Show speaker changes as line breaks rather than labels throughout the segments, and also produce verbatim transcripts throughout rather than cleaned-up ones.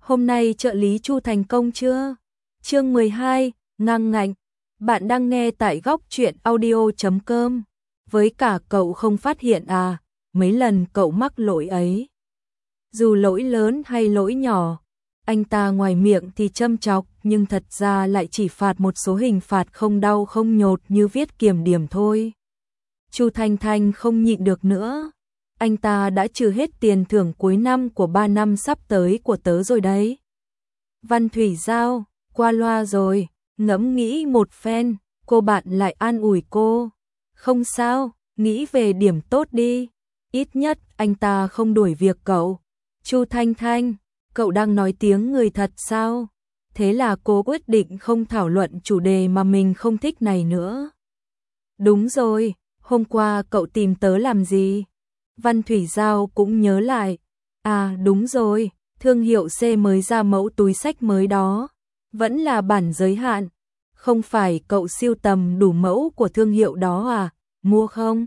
Hôm nay trợ lý Chu thành công chưa? Chương mười hai, ngang ngạnh. Bạn đang nghe tại góc truyện audio chấm com. Với cả cậu không phát hiện à, mấy lần cậu mắc lỗi ấy. Dù lỗi lớn hay lỗi nhỏ, anh ta ngoài miệng thì châm chọc nhưng thật ra lại chỉ phạt một số hình phạt không đau không nhột như viết kiểm điểm thôi. Chu Thanh Thanh không nhịn được nữa. Anh ta đã trừ hết tiền thưởng cuối năm của ba năm sắp tới của tớ rồi đấy. Văn Thủy Giao, qua loa rồi, ngẫm nghĩ một phen, cô bạn lại an ủi cô. Không sao, nghĩ về điểm tốt đi, ít nhất anh ta không đuổi việc cậu. Chu Thanh Thanh, cậu đang nói tiếng người thật sao? Thế là cô quyết định không thảo luận chủ đề mà mình không thích này nữa. Đúng rồi, hôm qua cậu tìm tớ làm gì? Văn Thủy Giao cũng nhớ lại. À đúng rồi, thương hiệu C mới ra mẫu túi xách mới đó. Vẫn là bản giới hạn. Không phải cậu siêu tầm đủ mẫu của thương hiệu đó à? Mua không?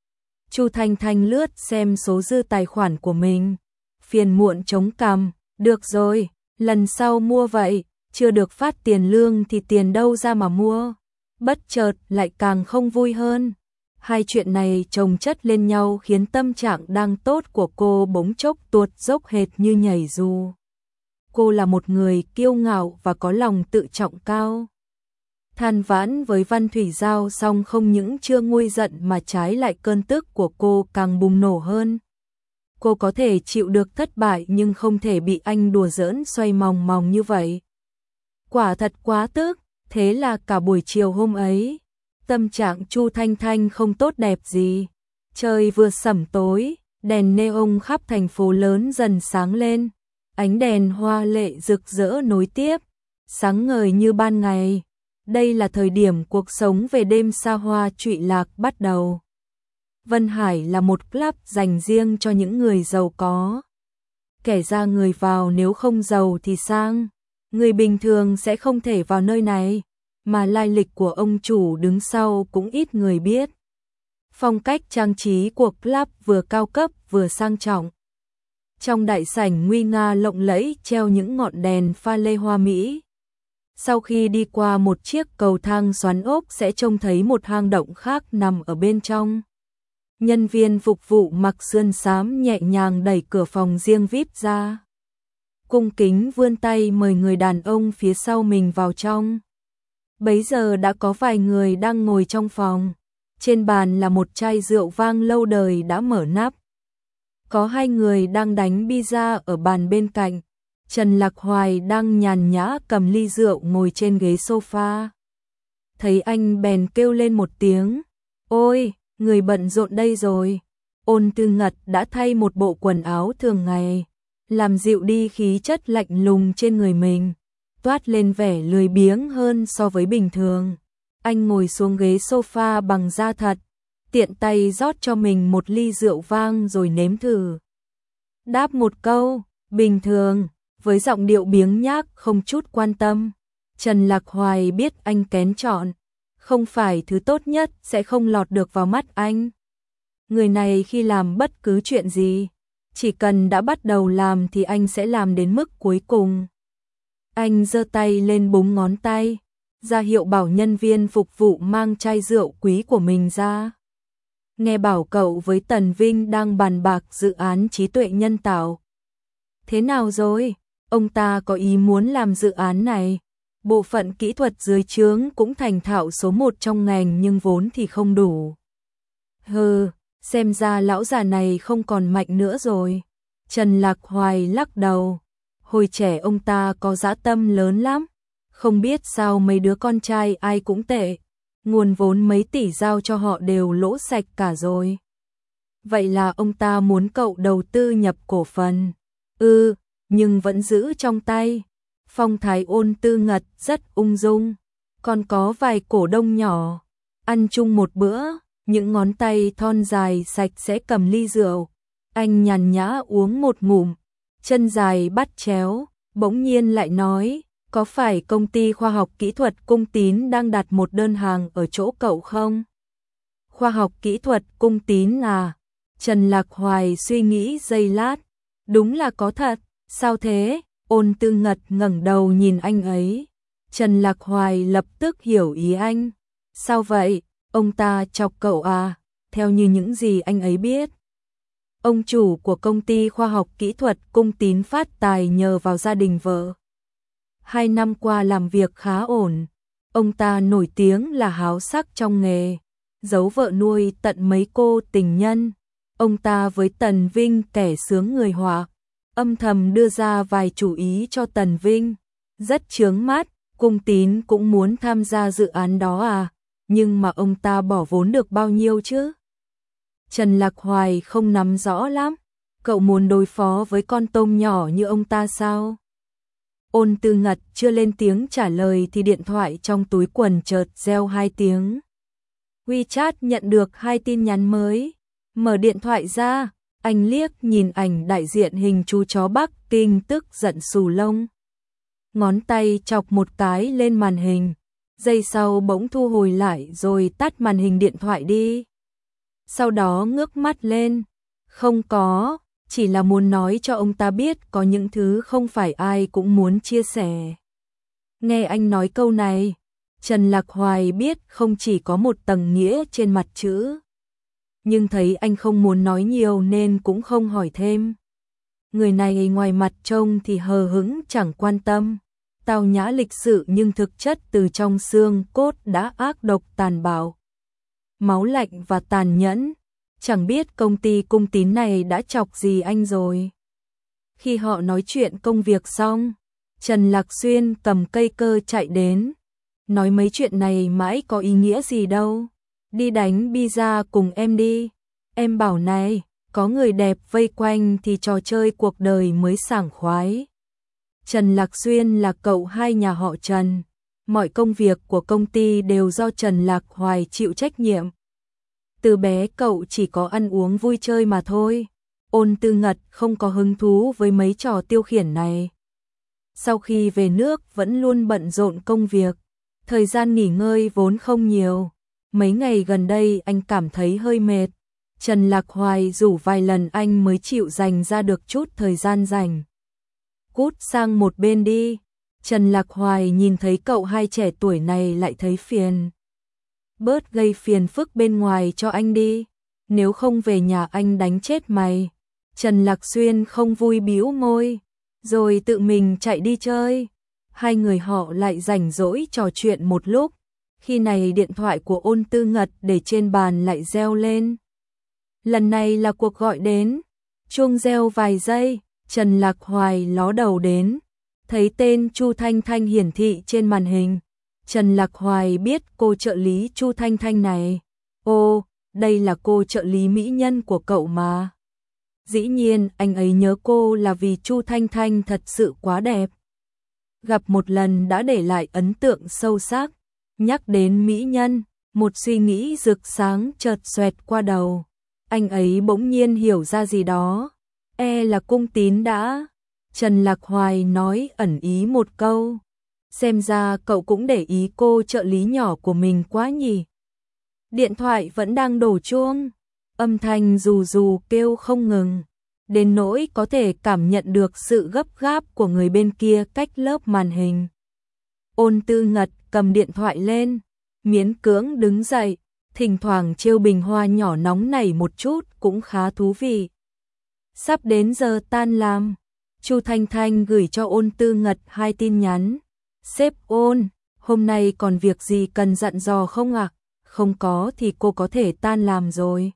Chu Thanh Thanh lướt xem số dư tài khoản của mình. Phiền muộn chống cằm. Được rồi, lần sau mua vậy. Chưa được phát tiền lương thì tiền đâu ra mà mua. Bất chợt lại càng không vui hơn. Hai chuyện này chồng chất lên nhau khiến tâm trạng đang tốt của cô bỗng chốc tuột dốc hệt như nhảy dù. Cô là một người kiêu ngạo và có lòng tự trọng cao. Than vãn với Văn Thủy Giao xong không những chưa nguôi giận mà trái lại cơn tức của cô càng bùng nổ hơn. Cô có thể chịu được thất bại nhưng không thể bị anh đùa giỡn xoay mòng mòng như vậy. Quả thật quá tức, thế là cả buổi chiều hôm ấy. Tâm trạng Chu Thanh Thanh không tốt đẹp gì. Trời vừa sẩm tối, đèn neon khắp thành phố lớn dần sáng lên. Ánh đèn hoa lệ rực rỡ nối tiếp, sáng ngời như ban ngày. Đây là thời điểm cuộc sống về đêm xa hoa trụy lạc bắt đầu. Vân Hải là một club dành riêng cho những người giàu có. Kẻ ra người vào nếu không giàu thì sang. Người bình thường sẽ không thể vào nơi này. Mà lai lịch của ông chủ đứng sau cũng ít người biết. Phong cách trang trí của club vừa cao cấp vừa sang trọng. Trong đại sảnh nguy nga lộng lẫy treo những ngọn đèn pha lê hoa mỹ. Sau khi đi qua một chiếc cầu thang xoắn ốc sẽ trông thấy một hang động khác nằm ở bên trong. Nhân viên phục vụ mặc sườn xám nhẹ nhàng đẩy cửa phòng riêng vi ai pi ra. Cung kính vươn tay mời người đàn ông phía sau mình vào trong. Bấy giờ đã có vài người đang ngồi trong phòng. Trên bàn là một chai rượu vang lâu đời đã mở nắp. Có hai người đang đánh pizza ở bàn bên cạnh. Trần Lạc Hoài đang nhàn nhã cầm ly rượu ngồi trên ghế sofa. Thấy anh bèn kêu lên một tiếng. Ôi, người bận rộn đây rồi. Ôn Tư Ngật đã thay một bộ quần áo thường ngày, làm dịu đi khí chất lạnh lùng trên người mình. Toát lên vẻ lười biếng hơn so với bình thường. Anh ngồi xuống ghế sofa bằng da thật, tiện tay rót cho mình một ly rượu vang rồi nếm thử. Đáp một câu, bình thường, với giọng điệu biếng nhác không chút quan tâm. Trần Lạc Hoài biết anh kén chọn, không phải thứ tốt nhất sẽ không lọt được vào mắt anh. Người này khi làm bất cứ chuyện gì, chỉ cần đã bắt đầu làm thì anh sẽ làm đến mức cuối cùng. Anh giơ tay lên búng ngón tay, ra hiệu bảo nhân viên phục vụ mang chai rượu quý của mình ra. Nghe bảo cậu với Tần Vinh đang bàn bạc dự án trí tuệ nhân tạo. Thế nào rồi? Ông ta có ý muốn làm dự án này. Bộ phận kỹ thuật dưới trướng cũng thành thạo số một trong ngành nhưng vốn thì không đủ. Hừ, xem ra lão già này không còn mạnh nữa rồi. Trần Lạc Hoài lắc đầu. Hồi trẻ ông ta có dã tâm lớn lắm, không biết sao mấy đứa con trai ai cũng tệ, nguồn vốn mấy tỷ giao cho họ đều lỗ sạch cả rồi. Vậy là ông ta muốn cậu đầu tư nhập cổ phần. Ừ, nhưng vẫn giữ trong tay. Phong thái Ôn Tư Ngật rất ung dung, còn có vài cổ đông nhỏ. Ăn chung một bữa, những ngón tay thon dài sạch sẽ cầm ly rượu. Anh nhàn nhã uống một ngụm. Chân dài bắt chéo, bỗng nhiên lại nói, có phải công ty khoa học kỹ thuật Cung Tín đang đặt một đơn hàng ở chỗ cậu không? Khoa học kỹ thuật Cung Tín à? Trần Lạc Hoài suy nghĩ giây lát, đúng là có thật, sao thế? Ôn Tư Ngật ngẩng đầu nhìn anh ấy. Trần Lạc Hoài lập tức hiểu ý anh. Sao vậy, ông ta chọc cậu à? Theo như những gì anh ấy biết, ông chủ của công ty khoa học kỹ thuật Cung Tín phát tài nhờ vào gia đình vợ. Hai năm qua làm việc khá ổn. Ông ta nổi tiếng là háo sắc trong nghề, giấu vợ nuôi tận mấy cô tình nhân. Ông ta với Tần Vinh kẻ sướng người họa, âm thầm đưa ra vài chủ ý cho Tần Vinh. Rất chướng mắt, Cung Tín cũng muốn tham gia dự án đó à? Nhưng mà ông ta bỏ vốn được bao nhiêu chứ? Trần Lạc Hoài không nắm rõ lắm. Cậu muốn đối phó với con tôm nhỏ như ông ta sao? Ôn Tư Ngật chưa lên tiếng trả lời thì điện thoại trong túi quần chợt reo hai tiếng. WeChat nhận được hai tin nhắn mới. Mở điện thoại ra, anh liếc nhìn ảnh đại diện hình chú chó Bắc Kinh tức giận xù lông. Ngón tay chọc một cái lên màn hình, giây sau bỗng thu hồi lại rồi tắt màn hình điện thoại đi. Sau đó ngước mắt lên, không có, chỉ là muốn nói cho ông ta biết có những thứ không phải ai cũng muốn chia sẻ. Nghe anh nói câu này, Trần Lạc Hoài biết không chỉ có một tầng nghĩa trên mặt chữ. Nhưng thấy anh không muốn nói nhiều nên cũng không hỏi thêm. Người này ngoài mặt trông thì hờ hững chẳng quan tâm, tao nhã lịch sự nhưng thực chất từ trong xương cốt đã ác độc tàn bạo. Máu lạnh và tàn nhẫn, chẳng biết công ty Cung Tín này đã chọc gì anh rồi. Khi họ nói chuyện công việc xong, Trần Lạc Xuyên cầm cây cơ chạy đến. Nói mấy chuyện này mãi có ý nghĩa gì đâu. Đi đánh pizza cùng em đi. Em bảo này, có người đẹp vây quanh thì trò chơi cuộc đời mới sảng khoái. Trần Lạc Xuyên là cậu hai nhà họ Trần. Mọi công việc của công ty đều do Trần Lạc Hoài chịu trách nhiệm. Từ bé cậu chỉ có ăn uống vui chơi mà thôi. Ôn Tư Ngật không có hứng thú với mấy trò tiêu khiển này. Sau khi về nước vẫn luôn bận rộn công việc. Thời gian nghỉ ngơi vốn không nhiều. Mấy ngày gần đây anh cảm thấy hơi mệt. Trần Lạc Hoài rủ vài lần anh mới chịu dành ra được chút thời gian rảnh. Cút sang một bên đi. Trần Lạc Hoài nhìn thấy cậu hai trẻ tuổi này lại thấy phiền. Bớt gây phiền phức bên ngoài cho anh đi. Nếu không về nhà anh đánh chết mày. Trần Lạc Xuyên không vui bĩu môi, rồi tự mình chạy đi chơi. Hai người họ lại rảnh rỗi trò chuyện một lúc. Khi này điện thoại của Ôn Tư Ngật để trên bàn lại reo lên. Lần này là cuộc gọi đến. Chuông reo vài giây, Trần Lạc Hoài ló đầu đến. Thấy tên Chu Thanh Thanh hiển thị trên màn hình. Trần Lạc Hoài biết cô trợ lý Chu Thanh Thanh này. Ô, đây là cô trợ lý mỹ nhân của cậu mà. Dĩ nhiên anh ấy nhớ cô là vì Chu Thanh Thanh thật sự quá đẹp. Gặp một lần đã để lại ấn tượng sâu sắc. Nhắc đến mỹ nhân, một suy nghĩ rực sáng chợt xoẹt qua đầu. Anh ấy bỗng nhiên hiểu ra gì đó. E là Cung Tín đã. Trần Lạc Hoài nói ẩn ý một câu. Xem ra cậu cũng để ý cô trợ lý nhỏ của mình quá nhỉ. Điện thoại vẫn đang đổ chuông. Âm thanh rù rù kêu không ngừng. Đến nỗi có thể cảm nhận được sự gấp gáp của người bên kia cách lớp màn hình. Ôn Tư Ngật cầm điện thoại lên, miễn cưỡng đứng dậy, thỉnh thoảng trêu bình hoa nhỏ nóng này một chút cũng khá thú vị. Sắp đến giờ tan làm, Chu Thanh Thanh gửi cho Ôn Tư Ngật hai tin nhắn. Sếp Ôn, hôm nay còn việc gì cần dặn dò không ạ? À? Không có thì cô có thể tan làm rồi.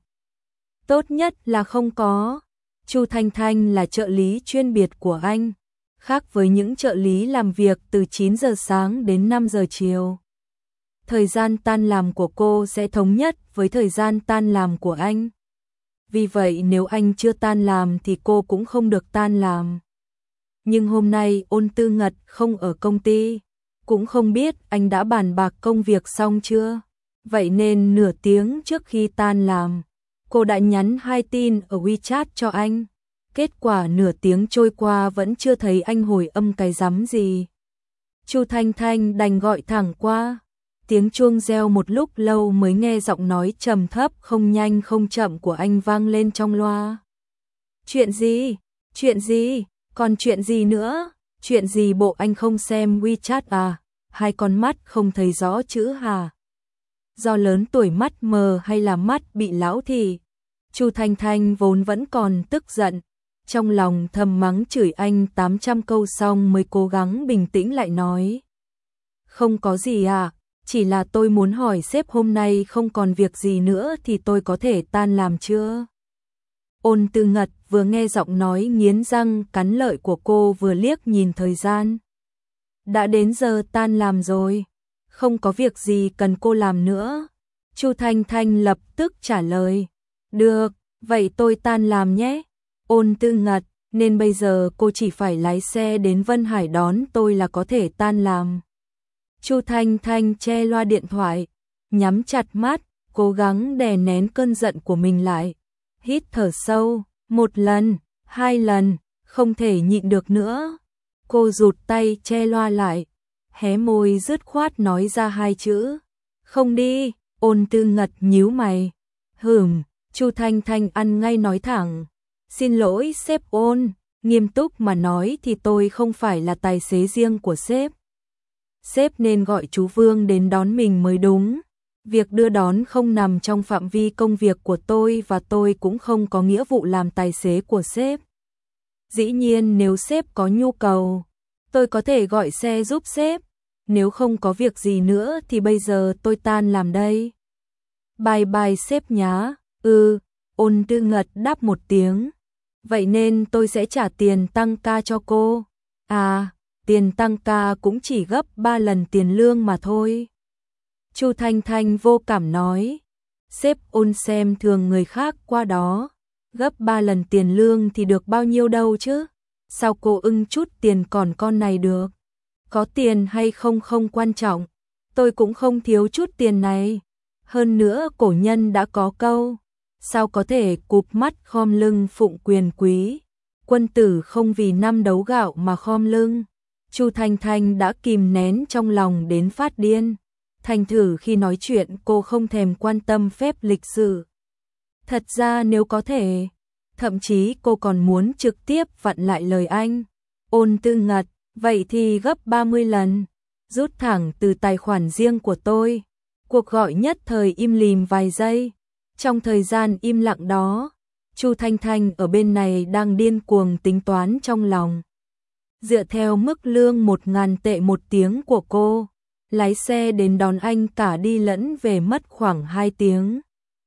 Tốt nhất là không có. Chu Thanh Thanh là trợ lý chuyên biệt của anh, khác với những trợ lý làm việc từ chín giờ sáng đến năm giờ chiều. Thời gian tan làm của cô sẽ thống nhất với thời gian tan làm của anh. Vì vậy nếu anh chưa tan làm thì cô cũng không được tan làm. Nhưng hôm nay Ôn Tư Ngật không ở công ty, cũng không biết anh đã bàn bạc công việc xong chưa. Vậy nên nửa tiếng trước khi tan làm, cô đã nhắn hai tin ở WeChat cho anh. Kết quả nửa tiếng trôi qua vẫn chưa thấy anh hồi âm cái rắm gì. Chu Thanh Thanh đành gọi thẳng qua. Tiếng chuông reo một lúc lâu mới nghe giọng nói trầm thấp không nhanh không chậm của anh vang lên trong loa. Chuyện gì? Chuyện gì? Còn chuyện gì nữa? Chuyện gì bộ anh không xem WeChat à? Hai con mắt không thấy rõ chữ hà? Do lớn tuổi mắt mờ hay là mắt bị lão thì? Chu Thanh Thanh vốn vẫn còn tức giận, trong lòng thầm mắng chửi anh tám trăm câu xong mới cố gắng bình tĩnh lại nói. Không có gì à, chỉ là tôi muốn hỏi sếp hôm nay không còn việc gì nữa thì tôi có thể tan làm chưa? Ôn Tư Ngật vừa nghe giọng nói nghiến răng cắn lợi của cô vừa liếc nhìn thời gian. Đã đến giờ tan làm rồi, không có việc gì cần cô làm nữa. Chu Thanh Thanh lập tức trả lời. Được, vậy tôi tan làm nhé. Ôn Tư Ngật, nên bây giờ cô chỉ phải lái xe đến Vân Hải đón tôi là có thể tan làm. Chu Thanh Thanh che loa điện thoại, nhắm chặt mắt, cố gắng đè nén cơn giận của mình lại. Hít thở sâu, một lần, hai lần, không thể nhịn được nữa. Cô rụt tay che loa lại, hé môi dứt khoát nói ra hai chữ. Không đi. Ôn Tư Ngật nhíu mày. Hửm, Chu Thanh Thanh ăn ngay nói thẳng. Xin lỗi sếp Ôn, nghiêm túc mà nói thì tôi không phải là tài xế riêng của sếp. Sếp nên gọi chú Vương đến đón mình mới đúng. Việc đưa đón không nằm trong phạm vi công việc của tôi và tôi cũng không có nghĩa vụ làm tài xế của sếp. Dĩ nhiên nếu sếp có nhu cầu, tôi có thể gọi xe giúp sếp. Nếu không có việc gì nữa thì bây giờ tôi tan làm đây. Bye bye sếp nhá. Ừ, Ôn Tư Ngật đáp một tiếng. Vậy nên tôi sẽ trả tiền tăng ca cho cô. À, tiền tăng ca cũng chỉ gấp ba lần tiền lương mà thôi. Chu Thanh Thanh vô cảm nói. Sếp Ôn xem thường người khác qua đó. Gấp ba lần tiền lương thì được bao nhiêu đâu chứ? Sao cô ưng chút tiền còn con này được? Có tiền hay không không quan trọng. Tôi cũng không thiếu chút tiền này. Hơn nữa cổ nhân đã có câu. Sao có thể cụp mắt khom lưng phụng quyền quý. Quân tử không vì năm đấu gạo mà khom lưng. Chu Thanh Thanh đã kìm nén trong lòng đến phát điên. Thành thử khi nói chuyện cô không thèm quan tâm phép lịch sự. Thật ra nếu có thể, thậm chí cô còn muốn trực tiếp vặn lại lời anh. Ôn Tư Ngật, vậy thì gấp ba mươi lần, rút thẳng từ tài khoản riêng của tôi. Cuộc gọi nhất thời im lìm vài giây. Trong thời gian im lặng đó, Chu Thanh Thanh ở bên này đang điên cuồng tính toán trong lòng. Dựa theo mức lương một ngàn tệ một tiếng của cô, lái xe đến đón anh cả đi lẫn về mất khoảng hai tiếng.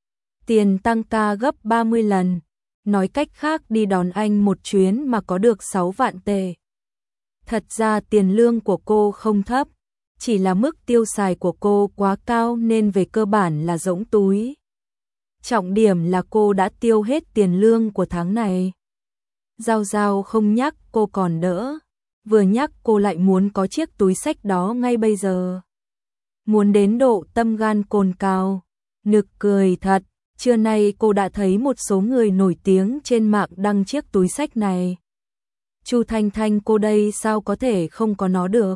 Tiền tăng ca gấp ba mươi lần, nói cách khác đi đón anh một chuyến mà có được sáu vạn tệ. Thật ra tiền lương của cô không thấp, chỉ là mức tiêu xài của cô quá cao nên về cơ bản là rỗng túi. Trọng điểm là cô đã tiêu hết tiền lương của tháng này. Giao Giao không nhắc cô còn đỡ, vừa nhắc cô lại muốn có chiếc túi xách đó ngay bây giờ. Muốn đến độ tâm gan cồn cào, nực cười thật, trưa nay cô đã thấy một số người nổi tiếng trên mạng đăng chiếc túi xách này. Chu Thanh Thanh cô đây sao có thể không có nó được.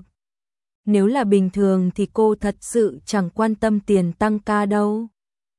Nếu là bình thường thì cô thật sự chẳng quan tâm tiền tăng ca đâu.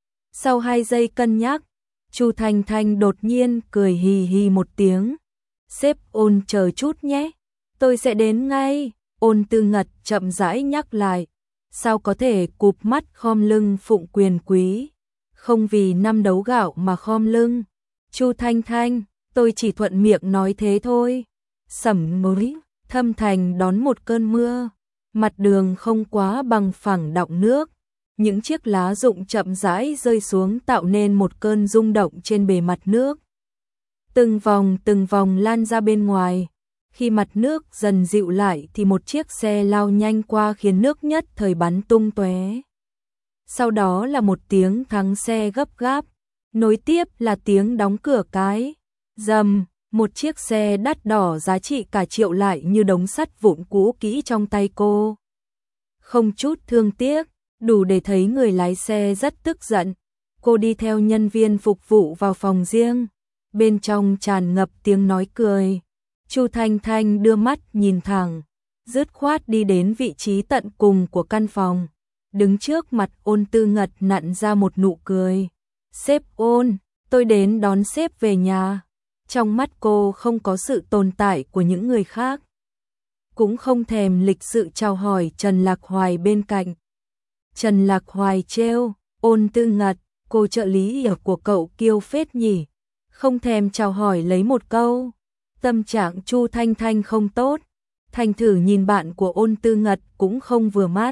Sau hai giây cân nhắc, Chu Thanh Thanh đột nhiên cười hì hì một tiếng. Sếp Ôn chờ chút nhé, tôi sẽ đến ngay. Ôn Tư Ngật chậm rãi nhắc lại. Sao có thể cụp mắt khom lưng phụng quyền quý, không vì năm đấu gạo mà khom lưng. Chu Thanh Thanh, tôi chỉ thuận miệng nói thế thôi. Sẩm núi, Thâm Thành đón một cơn mưa, mặt đường không quá bằng phẳng đọng nước. Những chiếc lá rụng chậm rãi rơi xuống tạo nên một cơn rung động trên bề mặt nước. Từng vòng từng vòng lan ra bên ngoài. Khi mặt nước dần dịu lại thì một chiếc xe lao nhanh qua khiến nước nhất thời bắn tung tóe. Sau đó là một tiếng thắng xe gấp gáp, nối tiếp là tiếng đóng cửa cái. Rầm, một chiếc xe đắt đỏ giá trị cả triệu lại như đống sắt vụn cũ kỹ trong tay cô. Không chút thương tiếc, đủ để thấy người lái xe rất tức giận. Cô đi theo nhân viên phục vụ vào phòng riêng, bên trong tràn ngập tiếng nói cười. Chu Thanh Thanh đưa mắt nhìn thẳng, dứt khoát đi đến vị trí tận cùng của căn phòng, đứng trước mặt Ôn Tư Ngật nặn ra một nụ cười. Sếp Ôn, tôi đến đón sếp về nhà. Trong mắt cô không có sự tồn tại của những người khác. cũng không thèm lịch sự chào hỏi Trần Lạc Hoài bên cạnh. Trần Lạc Hoài trêu, Ôn Tư Ngật, cô trợ lý ở của cậu kiêu phết nhỉ, không thèm chào hỏi lấy một câu. Tâm trạng Chu Thanh Thanh không tốt, thành thử nhìn bạn của Ôn Tư Ngật cũng không vừa mắt.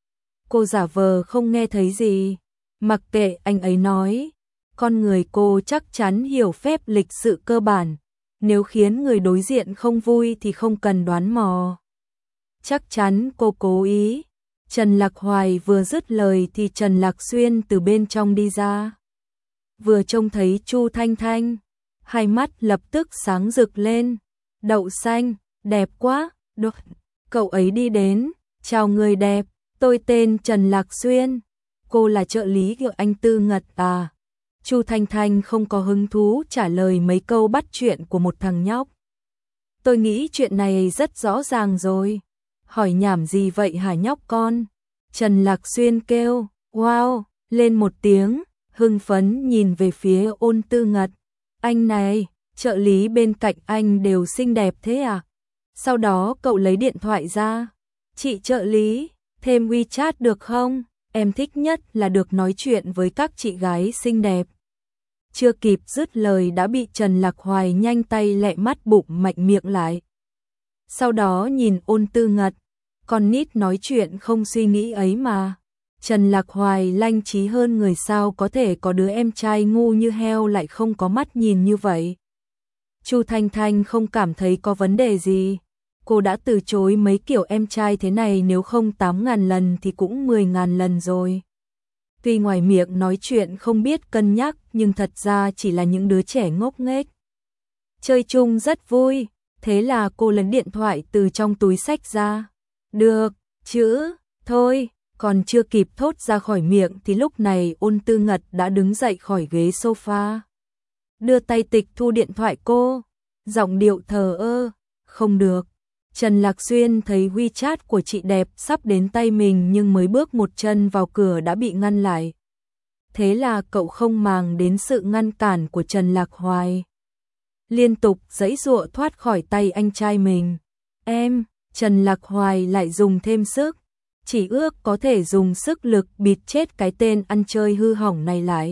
Cô giả vờ không nghe thấy gì, mặc kệ anh ấy nói, con người cô chắc chắn hiểu phép lịch sự cơ bản, nếu khiến người đối diện không vui thì không cần đoán mò. Chắc chắn cô cố ý. Trần Lạc Hoài vừa dứt lời thì Trần Lạc Xuyên từ bên trong đi ra. Vừa trông thấy Chu Thanh Thanh, hai mắt lập tức sáng rực lên. Đậu xanh, đẹp quá. Được. Cậu ấy đi đến, chào người đẹp, tôi tên Trần Lạc Xuyên. Cô là trợ lý của anh Tư Ngật à? Chu Thanh Thanh không có hứng thú trả lời mấy câu bắt chuyện của một thằng nhóc. Tôi nghĩ chuyện này rất rõ ràng rồi. Hỏi nhảm gì vậy hả nhóc con? Trần Lạc Xuyên kêu, wow, lên một tiếng, hưng phấn nhìn về phía Ôn Tư Ngật. Anh này, trợ lý bên cạnh anh đều xinh đẹp thế à? Sau đó cậu lấy điện thoại ra. Chị trợ lý, thêm WeChat được không? Em thích nhất là được nói chuyện với các chị gái xinh đẹp. Chưa kịp dứt lời đã bị Trần Lạc Hoài nhanh tay lẹ mắt bụng mạnh miệng lại. Sau đó nhìn Ôn Tư Ngật, con nít nói chuyện không suy nghĩ ấy mà. Trần Lạc Hoài lanh trí hơn người sao có thể có đứa em trai ngu như heo lại không có mắt nhìn như vậy. Chu Thanh Thanh không cảm thấy có vấn đề gì. Cô đã từ chối mấy kiểu em trai thế này nếu không tám ngàn lần thì cũng mười ngàn lần rồi. Tuy ngoài miệng nói chuyện không biết cân nhắc nhưng thật ra chỉ là những đứa trẻ ngốc nghếch. Chơi chung rất vui, thế là cô lấy điện thoại từ trong túi xách ra. Được, chữ, thôi, còn chưa kịp thốt ra khỏi miệng thì lúc này Ôn Tư Ngật đã đứng dậy khỏi ghế sofa. Đưa tay tịch thu điện thoại cô, giọng điệu thờ ơ, không được. Trần Lạc Xuyên thấy WeChat của chị đẹp sắp đến tay mình nhưng mới bước một chân vào cửa đã bị ngăn lại. Thế là cậu không màng đến sự ngăn cản của Trần Lạc Hoài. Liên tục giãy giụa thoát khỏi tay anh trai mình. Em, Trần Lạc Hoài lại dùng thêm sức. Chỉ ước có thể dùng sức lực bịt chết cái tên ăn chơi hư hỏng này lại.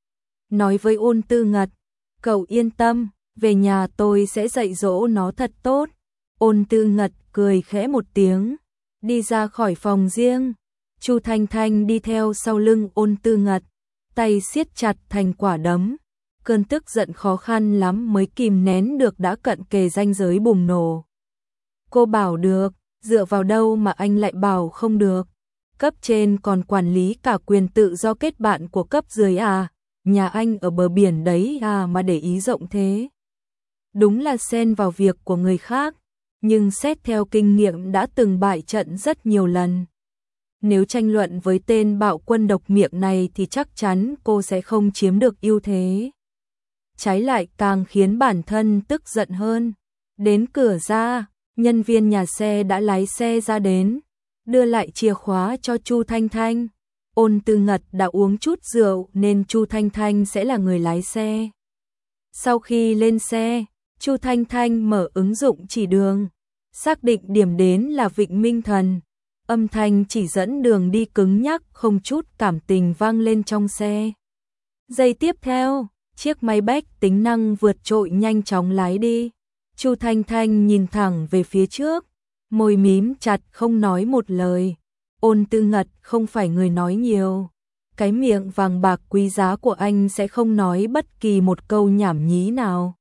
Nói với Ôn Tư Ngật, cậu yên tâm, về nhà tôi sẽ dạy dỗ nó thật tốt. Ôn Tư Ngật cười khẽ một tiếng, đi ra khỏi phòng riêng. Chu Thanh Thanh đi theo sau lưng Ôn Tư Ngật, tay siết chặt thành quả đấm. Cơn tức giận khó khăn lắm mới kìm nén được đã cận kề ranh giới bùng nổ. Cô bảo được, dựa vào đâu mà anh lại bảo không được? Cấp trên còn quản lý cả quyền tự do kết bạn của cấp dưới à? Nhà anh ở bờ biển đấy à mà để ý rộng thế? Đúng là xen vào việc của người khác, nhưng xét theo kinh nghiệm đã từng bại trận rất nhiều lần. Nếu tranh luận với tên bạo quân độc miệng này thì chắc chắn cô sẽ không chiếm được ưu thế. Trái lại càng khiến bản thân tức giận hơn. Đến cửa ra, nhân viên nhà xe đã lái xe ra đến, đưa lại chìa khóa cho Chu Thanh Thanh. Ôn Tư Ngật đã uống chút rượu nên Chu Thanh Thanh sẽ là người lái xe. Sau khi lên xe, Chu Thanh Thanh mở ứng dụng chỉ đường, xác định điểm đến là Vịnh Minh Thần. Âm thanh chỉ dẫn đường đi cứng nhắc không chút cảm tình vang lên trong xe. Giây tiếp theo, chiếc máy bách tính năng vượt trội nhanh chóng lái đi. Chu Thanh Thanh nhìn thẳng về phía trước, môi mím chặt không nói một lời. Ôn Tư Ngật không phải người nói nhiều. Cái miệng vàng bạc quý giá của anh sẽ không nói bất kỳ một câu nhảm nhí nào.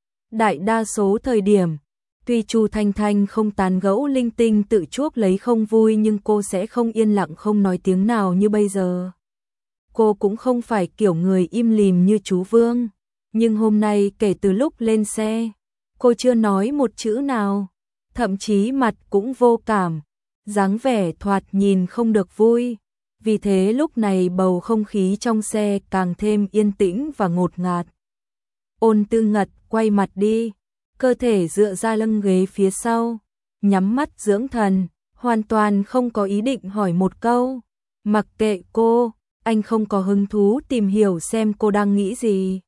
Đại đa số thời điểm, tuy Chu Thanh Thanh không tán gẫu linh tinh tự chuốc lấy không vui nhưng cô sẽ không yên lặng không nói tiếng nào như bây giờ. Cô cũng không phải kiểu người im lìm như chú Vương, nhưng hôm nay kể từ lúc lên xe, cô chưa nói một chữ nào, thậm chí mặt cũng vô cảm, dáng vẻ thoạt nhìn không được vui. Vì thế lúc này bầu không khí trong xe càng thêm yên tĩnh và ngột ngạt. Ôn Tư Ngật quay mặt đi, cơ thể dựa ra lưng ghế phía sau, nhắm mắt dưỡng thần, hoàn toàn không có ý định hỏi một câu. Mặc kệ cô, anh không có hứng thú tìm hiểu xem cô đang nghĩ gì.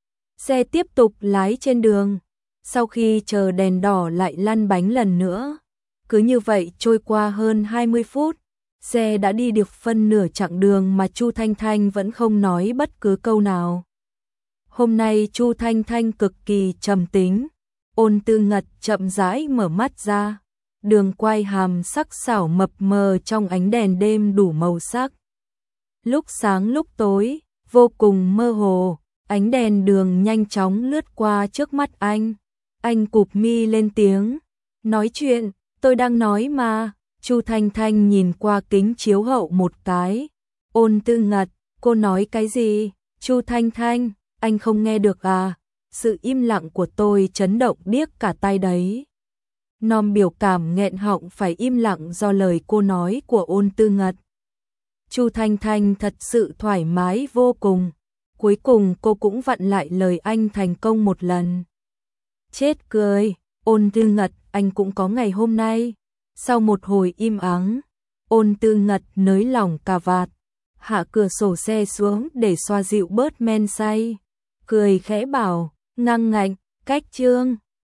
Xe tiếp tục lái trên đường, sau khi chờ đèn đỏ lại lăn bánh lần nữa. Cứ như vậy trôi qua hơn hai mươi phút, xe đã đi được phân nửa chặng đường mà Chu Thanh Thanh vẫn không nói bất cứ câu nào. Hôm nay Chu Thanh Thanh cực kỳ trầm tính, Ôn Tư Ngật chậm rãi mở mắt ra, đường quai hàm sắc sảo mập mờ trong ánh đèn đêm đủ màu sắc. Lúc sáng lúc tối, vô cùng mơ hồ, ánh đèn đường nhanh chóng lướt qua trước mắt anh. Anh cụp mi lên tiếng, nói chuyện, tôi đang nói mà. Chu Thanh Thanh nhìn qua kính chiếu hậu một cái. Ôn Tư Ngật, cô nói cái gì? Chu Thanh Thanh, anh không nghe được à? Sự im lặng của tôi chấn động điếc cả tai đấy. Nom biểu cảm nghẹn họng phải im lặng do lời cô nói của Ôn Tư Ngật. Chu Thanh Thanh thật sự thoải mái vô cùng. Cuối cùng cô cũng vặn lại lời anh thành công một lần. Chết cười, Ôn Tư Ngật, anh cũng có ngày hôm nay. Sau một hồi im ắng, Ôn Tư Ngật nới lỏng cà vạt, hạ cửa sổ xe xuống để xoa dịu bớt men say. Cười khẽ bảo, ngang ngạnh, cách chương.